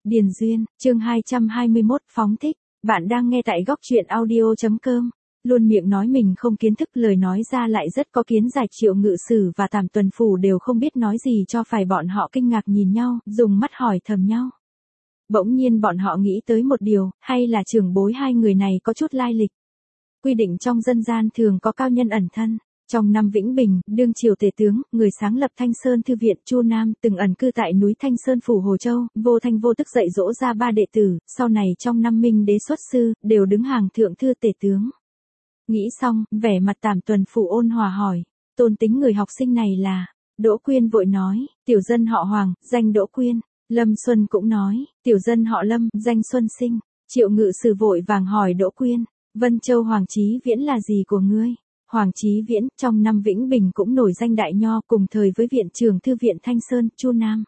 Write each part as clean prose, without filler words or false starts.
Điền Duyên, chương 221 phóng thích. Bạn đang nghe tại góc truyện audio.com. Luôn miệng nói mình không kiến thức, lời nói ra lại rất có kiến giải. Triệu Ngự Sử và Tàm Tuần Phủ đều không biết nói gì cho phải, bọn họ kinh ngạc nhìn nhau, dùng mắt hỏi thầm nhau. Bỗng nhiên bọn họ nghĩ tới một điều, hay là trưởng bối hai người này có chút lai lịch. Quy định trong dân gian thường có cao nhân ẩn thân. Trong năm Vĩnh Bình, đương triều tể tướng, người sáng lập Thanh Sơn Thư viện Chu Nam từng ẩn cư tại núi Thanh Sơn phủ Hồ Châu, vô thanh vô tức dạy dỗ ra 3 đệ tử, sau này trong năm Minh đế xuất sư, đều đứng hàng thượng thư tể tướng. Nghĩ xong, vẻ mặt Tàm Tuần Phủ ôn hòa hỏi, tôn tính người học sinh này là? Đỗ Quyên vội nói, tiểu dân họ Hoàng, danh Đỗ Quyên. Lâm Xuân cũng nói, tiểu dân họ Lâm, danh Xuân Sinh. Triệu Ngự Sử vội vàng hỏi Đỗ Quyên, Vân Châu Hoàng Chí Viễn là gì của ngươi? Hoàng Chí Viễn, trong năm Vĩnh Bình cũng nổi danh đại nho, cùng thời với viện trưởng thư viện Thanh Sơn, Chu Nam.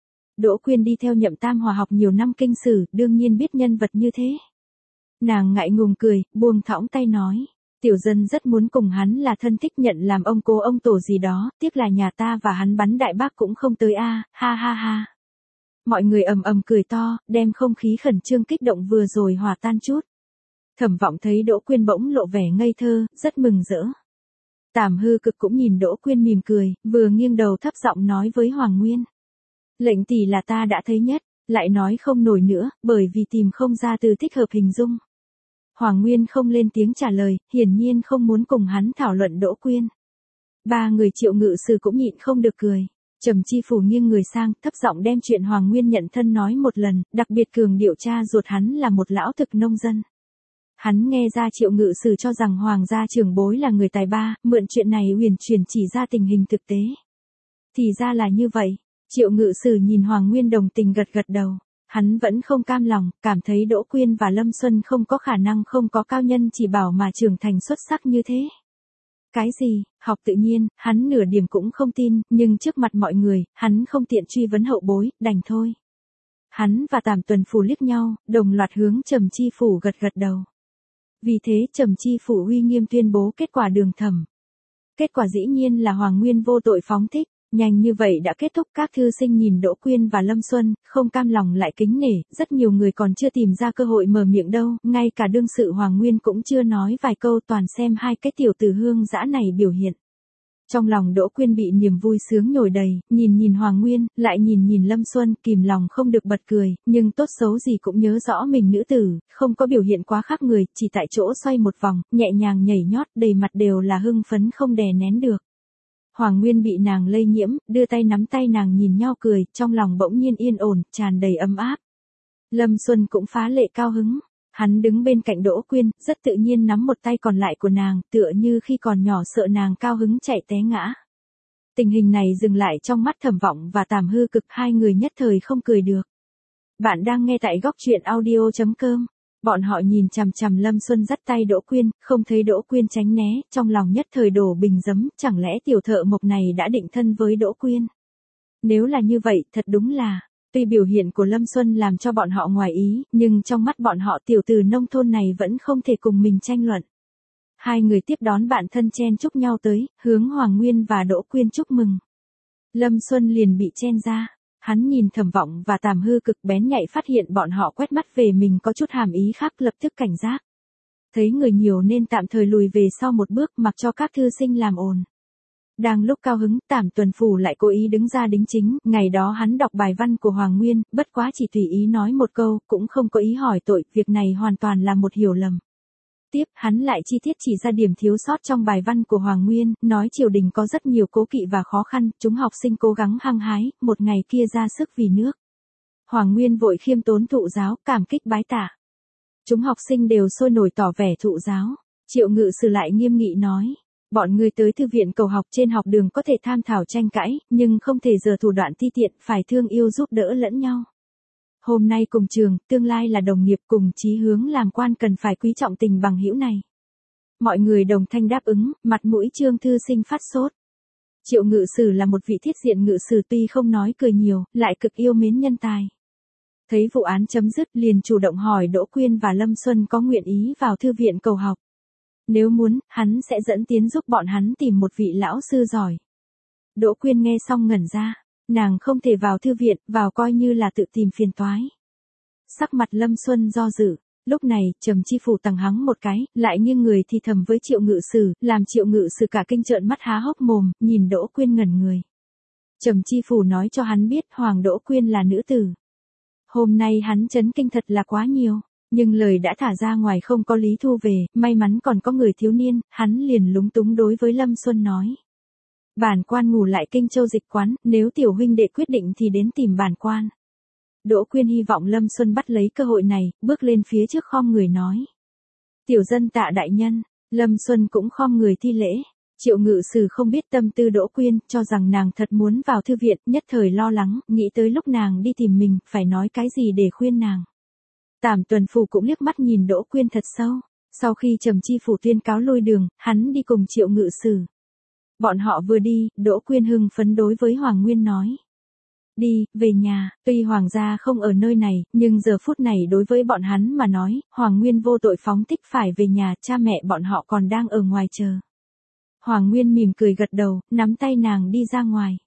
Đỗ Quyên đi theo Nhậm Tam Hòa học nhiều năm kinh sử, đương nhiên biết nhân vật như thế. Nàng ngại ngùng cười, buông thõng tay nói, tiểu dân rất muốn cùng hắn là thân thích, nhận làm ông cố ông tổ gì đó, tiếc là nhà ta và hắn bắn đại bác cũng không tới a, ha ha ha. Mọi người ầm ầm cười to, đem không khí khẩn trương kích động vừa rồi hòa tan chút. Thẩm Vọng thấy Đỗ Quyên bỗng lộ vẻ ngây thơ, rất mừng rỡ. Tàm Hư Cực cũng nhìn Đỗ Quyên mỉm cười, vừa nghiêng đầu thấp giọng nói với Hoàng Nguyên. Lệnh tỷ là ta đã thấy nhất, lại nói không nổi nữa, bởi vì tìm không ra từ thích hợp hình dung. Hoàng Nguyên không lên tiếng trả lời, hiển nhiên không muốn cùng hắn thảo luận Đỗ Quyên. Ba người Triệu Ngự Sử cũng nhịn không được cười. Trầm Chi Phủ nghiêng người sang, thấp giọng đem chuyện Hoàng Nguyên nhận thân nói một lần, đặc biệt cường điệu cha ruột hắn là một lão thực nông dân. Hắn nghe ra Triệu Ngự Sử cho rằng Hoàng gia trưởng bối là người tài ba, mượn chuyện này huyền chuyển chỉ ra tình hình thực tế. Thì ra là như vậy. Triệu Ngự Sử nhìn Hoàng Nguyên đồng tình gật gật đầu. Hắn vẫn không cam lòng, cảm thấy Đỗ Quyên và Lâm Xuân không có khả năng không có cao nhân chỉ bảo mà trưởng thành xuất sắc như thế. Cái gì, học tự nhiên, hắn nửa điểm cũng không tin, nhưng trước mặt mọi người, hắn không tiện truy vấn hậu bối, đành thôi. Hắn và Tàm Tuần Phủ liếc nhau, đồng loạt hướng Trầm Chi Phủ gật gật đầu. Vì thế Trầm Chi Phủ uy nghiêm tuyên bố kết quả đường thẩm. Kết quả dĩ nhiên là Hoàng Nguyên vô tội phóng thích. Nhanh như vậy đã kết thúc. Các thư sinh nhìn Đỗ Quyên và Lâm Xuân, không cam lòng lại kính nể, rất nhiều người còn chưa tìm ra cơ hội mở miệng đâu, ngay cả đương sự Hoàng Nguyên cũng chưa nói vài câu, toàn xem hai cái tiểu tử hương dã này biểu hiện. Trong lòng Đỗ Quyên bị niềm vui sướng nhồi đầy, nhìn Hoàng Nguyên, lại nhìn Lâm Xuân, kìm lòng không được bật cười, nhưng tốt xấu gì cũng nhớ rõ mình nữ tử, không có biểu hiện quá khác người, chỉ tại chỗ xoay một vòng, nhẹ nhàng nhảy nhót, đầy mặt đều là hưng phấn không đè nén được. Hoàng Nguyên bị nàng lây nhiễm, đưa tay nắm tay nàng nhìn nhau cười, trong lòng bỗng nhiên yên ổn, tràn đầy ấm áp. Lâm Xuân cũng phá lệ cao hứng. Hắn đứng bên cạnh Đỗ Quyên, rất tự nhiên nắm một tay còn lại của nàng, tựa như khi còn nhỏ sợ nàng cao hứng chạy té ngã. Tình hình này dừng lại trong mắt Thẩm Vọng và Tàm Hư Cực, hai người nhất thời không cười được. Bạn đang nghe tại góc truyện audio.com. Bọn họ nhìn chằm chằm Lâm Xuân dắt tay Đỗ Quyên, không thấy Đỗ Quyên tránh né, trong lòng nhất thời đổ bình giấm, chẳng lẽ tiểu thợ mộc này đã định thân với Đỗ Quyên? Nếu là như vậy, thật đúng là, tuy biểu hiện của Lâm Xuân làm cho bọn họ ngoài ý, nhưng trong mắt bọn họ tiểu tử nông thôn này vẫn không thể cùng mình tranh luận. Hai người tiếp đón bạn thân chen chúc nhau tới, hướng Hoàng Nguyên và Đỗ Quyên chúc mừng. Lâm Xuân liền bị chen ra. Hắn nhìn Thẩm Vọng và Tàm Hư Cực, bén nhạy phát hiện bọn họ quét mắt về mình có chút hàm ý khác, lập tức cảnh giác. Thấy người nhiều nên tạm thời lùi về sau một bước, mặc cho các thư sinh làm ồn. Đang lúc cao hứng, Tàm Tuần Phủ lại cố ý đứng ra đính chính, ngày đó hắn đọc bài văn của Hoàng Nguyên, bất quá chỉ tùy ý nói một câu, cũng không có ý hỏi tội, việc này hoàn toàn là một hiểu lầm. Tiếp, hắn lại chi tiết chỉ ra điểm thiếu sót trong bài văn của Hoàng Nguyên, nói triều đình có rất nhiều cố kỵ và khó khăn, chúng học sinh cố gắng hăng hái, một ngày kia ra sức vì nước. Hoàng Nguyên vội khiêm tốn thụ giáo, cảm kích bái tạ. Chúng học sinh đều sôi nổi tỏ vẻ thụ giáo. Triệu Ngự Sử lại nghiêm nghị nói, bọn người tới thư viện cầu học trên học đường có thể tham thảo tranh cãi, nhưng không thể giở thủ đoạn ti tiện, phải thương yêu giúp đỡ lẫn nhau. Hôm nay cùng trường, tương lai là đồng nghiệp, cùng chí hướng làm quan, cần phải quý trọng tình bằng hữu này. Mọi người đồng thanh đáp ứng, mặt mũi Trương thư sinh phát sốt. Triệu Ngự Sử là một vị thiết diện ngự sử, tuy không nói cười nhiều, lại cực yêu mến nhân tài. Thấy vụ án chấm dứt, liền chủ động hỏi Đỗ Quyên và Lâm Xuân có nguyện ý vào thư viện cầu học. Nếu muốn, hắn sẽ dẫn tiến giúp bọn hắn tìm một vị lão sư giỏi. Đỗ Quyên nghe xong ngẩn ra. Nàng không thể vào thư viện, vào coi như là tự tìm phiền toái. sắc mặt Lâm Xuân do dự. Lúc này, Trầm Chi Phủ tằng hắng một cái, lại nghiêng người thì thầm với Triệu Ngự Sử, làm Triệu Ngự Sử cả kinh trợn mắt há hốc mồm, nhìn Đỗ Quyên ngẩn người. Trầm Chi Phủ nói cho hắn biết Hoàng Đỗ Quyên là nữ tử. Hôm nay hắn chấn kinh thật là quá nhiều, nhưng lời đã thả ra ngoài không có lý thu về, may mắn còn có người thiếu niên, hắn liền lúng túng đối với Lâm Xuân nói. Bản quan ngủ lại Kinh Châu Dịch Quán, nếu tiểu huynh đệ quyết định thì đến tìm bản quan. Đỗ Quyên hy vọng Lâm Xuân bắt lấy cơ hội này, bước lên phía trước khom người nói. Tiểu dân tạ đại nhân, Lâm Xuân cũng khom người thi lễ. Triệu Ngự Sử không biết tâm tư Đỗ Quyên, cho rằng nàng thật muốn vào thư viện, nhất thời lo lắng, nghĩ tới lúc nàng đi tìm mình, phải nói cái gì để khuyên nàng. Tảm Tuần Phủ cũng liếc mắt nhìn Đỗ Quyên thật sâu. Sau khi Trầm Chi Phủ tuyên cáo lui đường, hắn đi cùng Triệu Ngự Sử. Bọn họ vừa đi, Đỗ Quyên hưng phấn đối với Hoàng Nguyên nói. Đi, về nhà, tuy Hoàng gia không ở nơi này, nhưng giờ phút này đối với bọn hắn mà nói, Hoàng Nguyên vô tội phóng thích phải về nhà, cha mẹ bọn họ còn đang ở ngoài chờ. Hoàng Nguyên mỉm cười gật đầu, nắm tay nàng đi ra ngoài.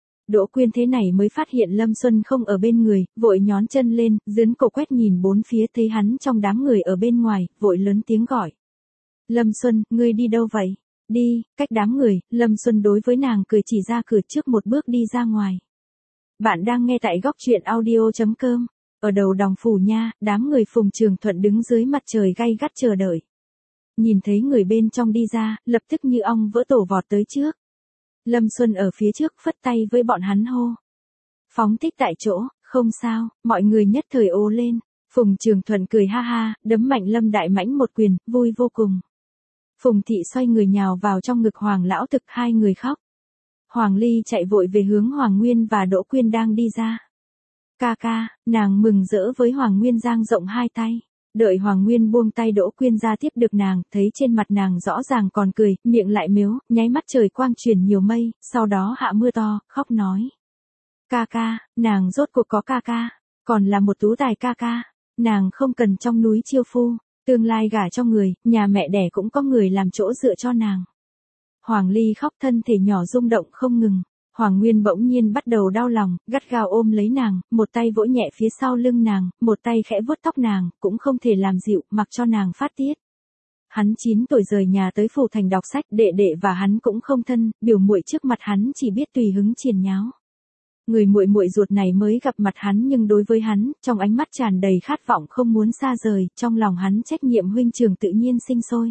Đỗ Quyên thế này mới phát hiện Lâm Xuân không ở bên người, vội nhón chân lên, dướn cổ quét nhìn bốn phía thấy hắn trong đám người ở bên ngoài, vội lớn tiếng gọi. Lâm Xuân, ngươi đi đâu vậy? Đi, cách đám người, Lâm Xuân đối với nàng cười chỉ ra cửa trước một bước đi ra ngoài. Bạn đang nghe tại góc truyện audio.com. Ở đầu Đồng Phủ nha, đám người Phùng Trường Thuận đứng dưới mặt trời gay gắt chờ đợi. Nhìn thấy người bên trong đi ra, lập tức như ong vỡ tổ vọt tới trước. Lâm Xuân ở phía trước phất tay với bọn hắn hô. Phóng thích tại chỗ, không sao, mọi người nhất thời ồ lên. Phùng Trường Thuận cười ha ha, đấm mạnh Lâm Đại Mãnh một quyền, vui vô cùng. Phùng Thị xoay người nhào vào trong ngực Hoàng Lão Thực, hai người khóc. Hoàng Ly chạy vội về hướng Hoàng Nguyên và Đỗ Quyên đang đi ra. Ca ca, nàng mừng rỡ với Hoàng Nguyên dang rộng hai tay. Đợi Hoàng Nguyên buông tay Đỗ Quyên ra tiếp được nàng, thấy trên mặt nàng rõ ràng còn cười, miệng lại mếu, nháy mắt trời quang truyền nhiều mây, sau đó hạ mưa to, khóc nói. Ca ca, nàng rốt cuộc có ca ca, còn là một tú tài ca ca, nàng không cần trong núi chiêu phu, tương lai gả cho người, nhà mẹ đẻ cũng có người làm chỗ dựa cho nàng. Hoàng Ly khóc thân thể nhỏ rung động không ngừng. Hoàng Nguyên bỗng nhiên bắt đầu đau lòng, gắt gao ôm lấy nàng, một tay vỗ nhẹ phía sau lưng nàng, một tay khẽ vuốt tóc nàng, cũng không thể làm dịu, mặc cho nàng phát tiết. Hắn 9 tuổi rời nhà tới phủ thành đọc sách, đệ đệ và hắn cũng không thân, biểu muội trước mặt hắn chỉ biết tùy hứng triền nháo. Người muội muội ruột này mới gặp mặt hắn nhưng đối với hắn, trong ánh mắt tràn đầy khát vọng không muốn xa rời, trong lòng hắn trách nhiệm huynh trưởng tự nhiên sinh sôi.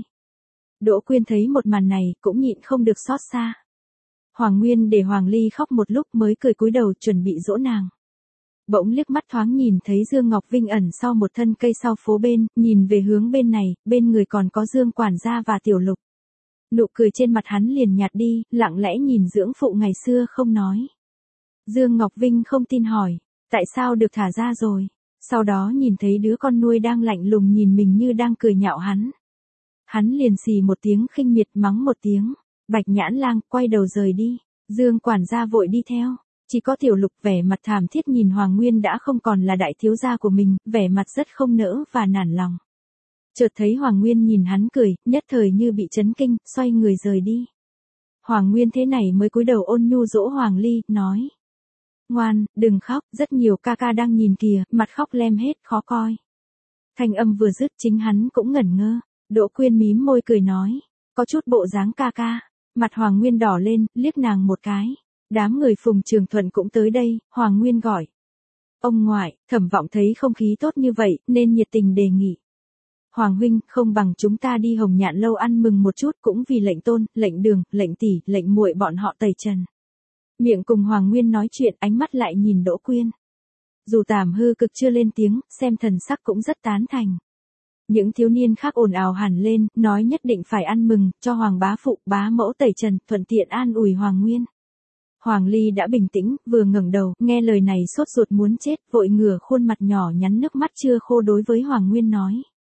Đỗ Quyên thấy một màn này, cũng nhịn không được xót xa. Hoàng Nguyên để Hoàng Ly khóc một lúc mới cười cúi đầu chuẩn bị dỗ nàng. Bỗng liếc mắt thoáng nhìn thấy Dương Ngọc Vinh ẩn sau một thân cây sau phố bên, nhìn về hướng bên này, bên người còn có Dương quản gia và Tiểu Lục. Nụ cười trên mặt hắn liền nhạt đi, lặng lẽ nhìn dưỡng phụ ngày xưa không nói. Dương Ngọc Vinh không tin hỏi, tại sao được thả ra rồi? Sau đó nhìn thấy đứa con nuôi đang lạnh lùng nhìn mình như đang cười nhạo hắn. Hắn liền xì một tiếng khinh miệt mắng một tiếng. Bạch Nhãn Lang quay đầu rời đi. Dương quản gia vội đi theo. Chỉ có Tiểu Lục vẻ mặt thảm thiết nhìn Hoàng Nguyên đã không còn là đại thiếu gia của mình, vẻ mặt rất không nỡ và nản lòng. Chợt thấy Hoàng Nguyên nhìn hắn cười, nhất thời như bị chấn kinh, xoay người rời đi. Hoàng Nguyên thế này mới cúi đầu ôn nhu dỗ Hoàng Ly, nói. Ngoan, đừng khóc, rất nhiều ca ca đang nhìn kìa, mặt khóc lem hết, khó coi. Thanh âm vừa dứt chính hắn cũng ngẩn ngơ. Đỗ Quyên mím môi cười nói. Có chút bộ dáng ca ca. Mặt Hoàng Nguyên đỏ lên, liếc nàng một cái. Đám người Phùng Trường Thuận cũng tới đây, Hoàng Nguyên gọi. Ông ngoại, Thẩm Vọng thấy không khí tốt như vậy, nên nhiệt tình đề nghị. Hoàng huynh, không bằng chúng ta đi Hồng Nhạn lâu ăn mừng một chút cũng vì lệnh tôn, lệnh đường, lệnh tỷ, lệnh muội bọn họ tẩy trần. Miệng cùng Hoàng Nguyên nói chuyện, ánh mắt lại nhìn Đỗ Quyên. Dù Tảm Hư Cực chưa lên tiếng, xem thần sắc cũng rất tán thành. Những thiếu niên khác ồn ào hẳn lên, nói nhất định phải ăn mừng, cho Hoàng bá phụ, bá mẫu tẩy trần, thuận tiện an ủi Hoàng Nguyên. Hoàng Ly đã bình tĩnh, vừa ngẩng đầu, nghe lời này sốt ruột muốn chết, vội ngửa khuôn mặt nhỏ nhắn nước mắt chưa khô đối với Hoàng Nguyên nói.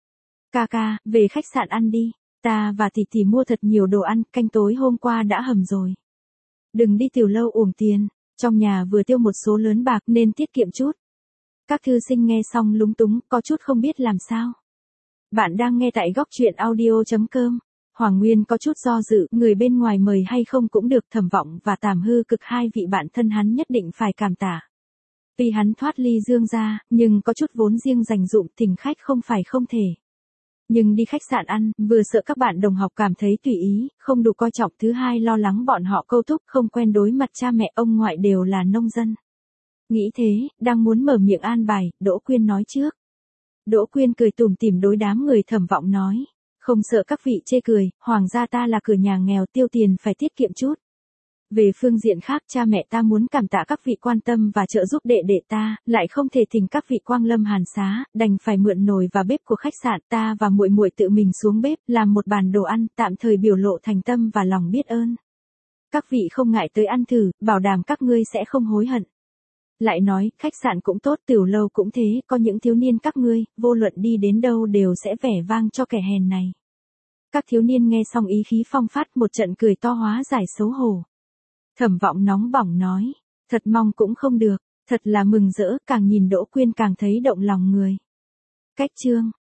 Ca ca, về khách sạn ăn đi, ta và tỷ tỷ mua thật nhiều đồ ăn, canh tối hôm qua đã hầm rồi. Đừng đi tiểu lâu uổng tiền, trong nhà vừa tiêu một số lớn bạc nên tiết kiệm chút. Các thư sinh nghe xong lúng túng, có chút không biết làm sao. Bạn đang nghe tại góc truyện audio.com. Hoàng Nguyên có chút do dự, người bên ngoài mời hay không cũng được, Thẩm Vọng và Tảm Hư Cực hai vị bạn thân hắn nhất định phải cảm tạ. Tuy hắn thoát ly Dương gia, nhưng có chút vốn riêng dành dụm, thỉnh khách không phải không thể. Nhưng đi khách sạn ăn, vừa sợ các bạn đồng học cảm thấy tùy ý, không đủ coi trọng, thứ hai lo lắng bọn họ câu thúc, không quen đối mặt cha mẹ ông ngoại đều là nông dân. Nghĩ thế, đang muốn mở miệng an bài, Đỗ Quyên nói trước. Đỗ Quyên cười tủm tỉm đối đám người Thẩm Vọng nói, không sợ các vị chê cười, hoàng gia ta là cửa nhà nghèo, tiêu tiền phải tiết kiệm chút. Về phương diện khác, cha mẹ ta muốn cảm tạ các vị quan tâm và trợ giúp đệ đệ ta, lại không thể thỉnh các vị quang lâm hàn xá, đành phải mượn nồi và bếp của khách sạn, ta và muội muội tự mình xuống bếp, làm một bàn đồ ăn, tạm thời biểu lộ thành tâm và lòng biết ơn. Các vị không ngại tới ăn thử, bảo đảm các ngươi sẽ không hối hận. Lại nói, khách sạn cũng tốt, tiểu lâu cũng thế, có những thiếu niên các ngươi, vô luận đi đến đâu đều sẽ vẻ vang cho kẻ hèn này. Các thiếu niên nghe xong ý khí phong phát, một trận cười to hóa giải xấu hổ. Thẩm Vọng nóng bỏng nói, thật mong cũng không được, thật là mừng rỡ, càng nhìn Đỗ Quyên càng thấy động lòng người. Cách chương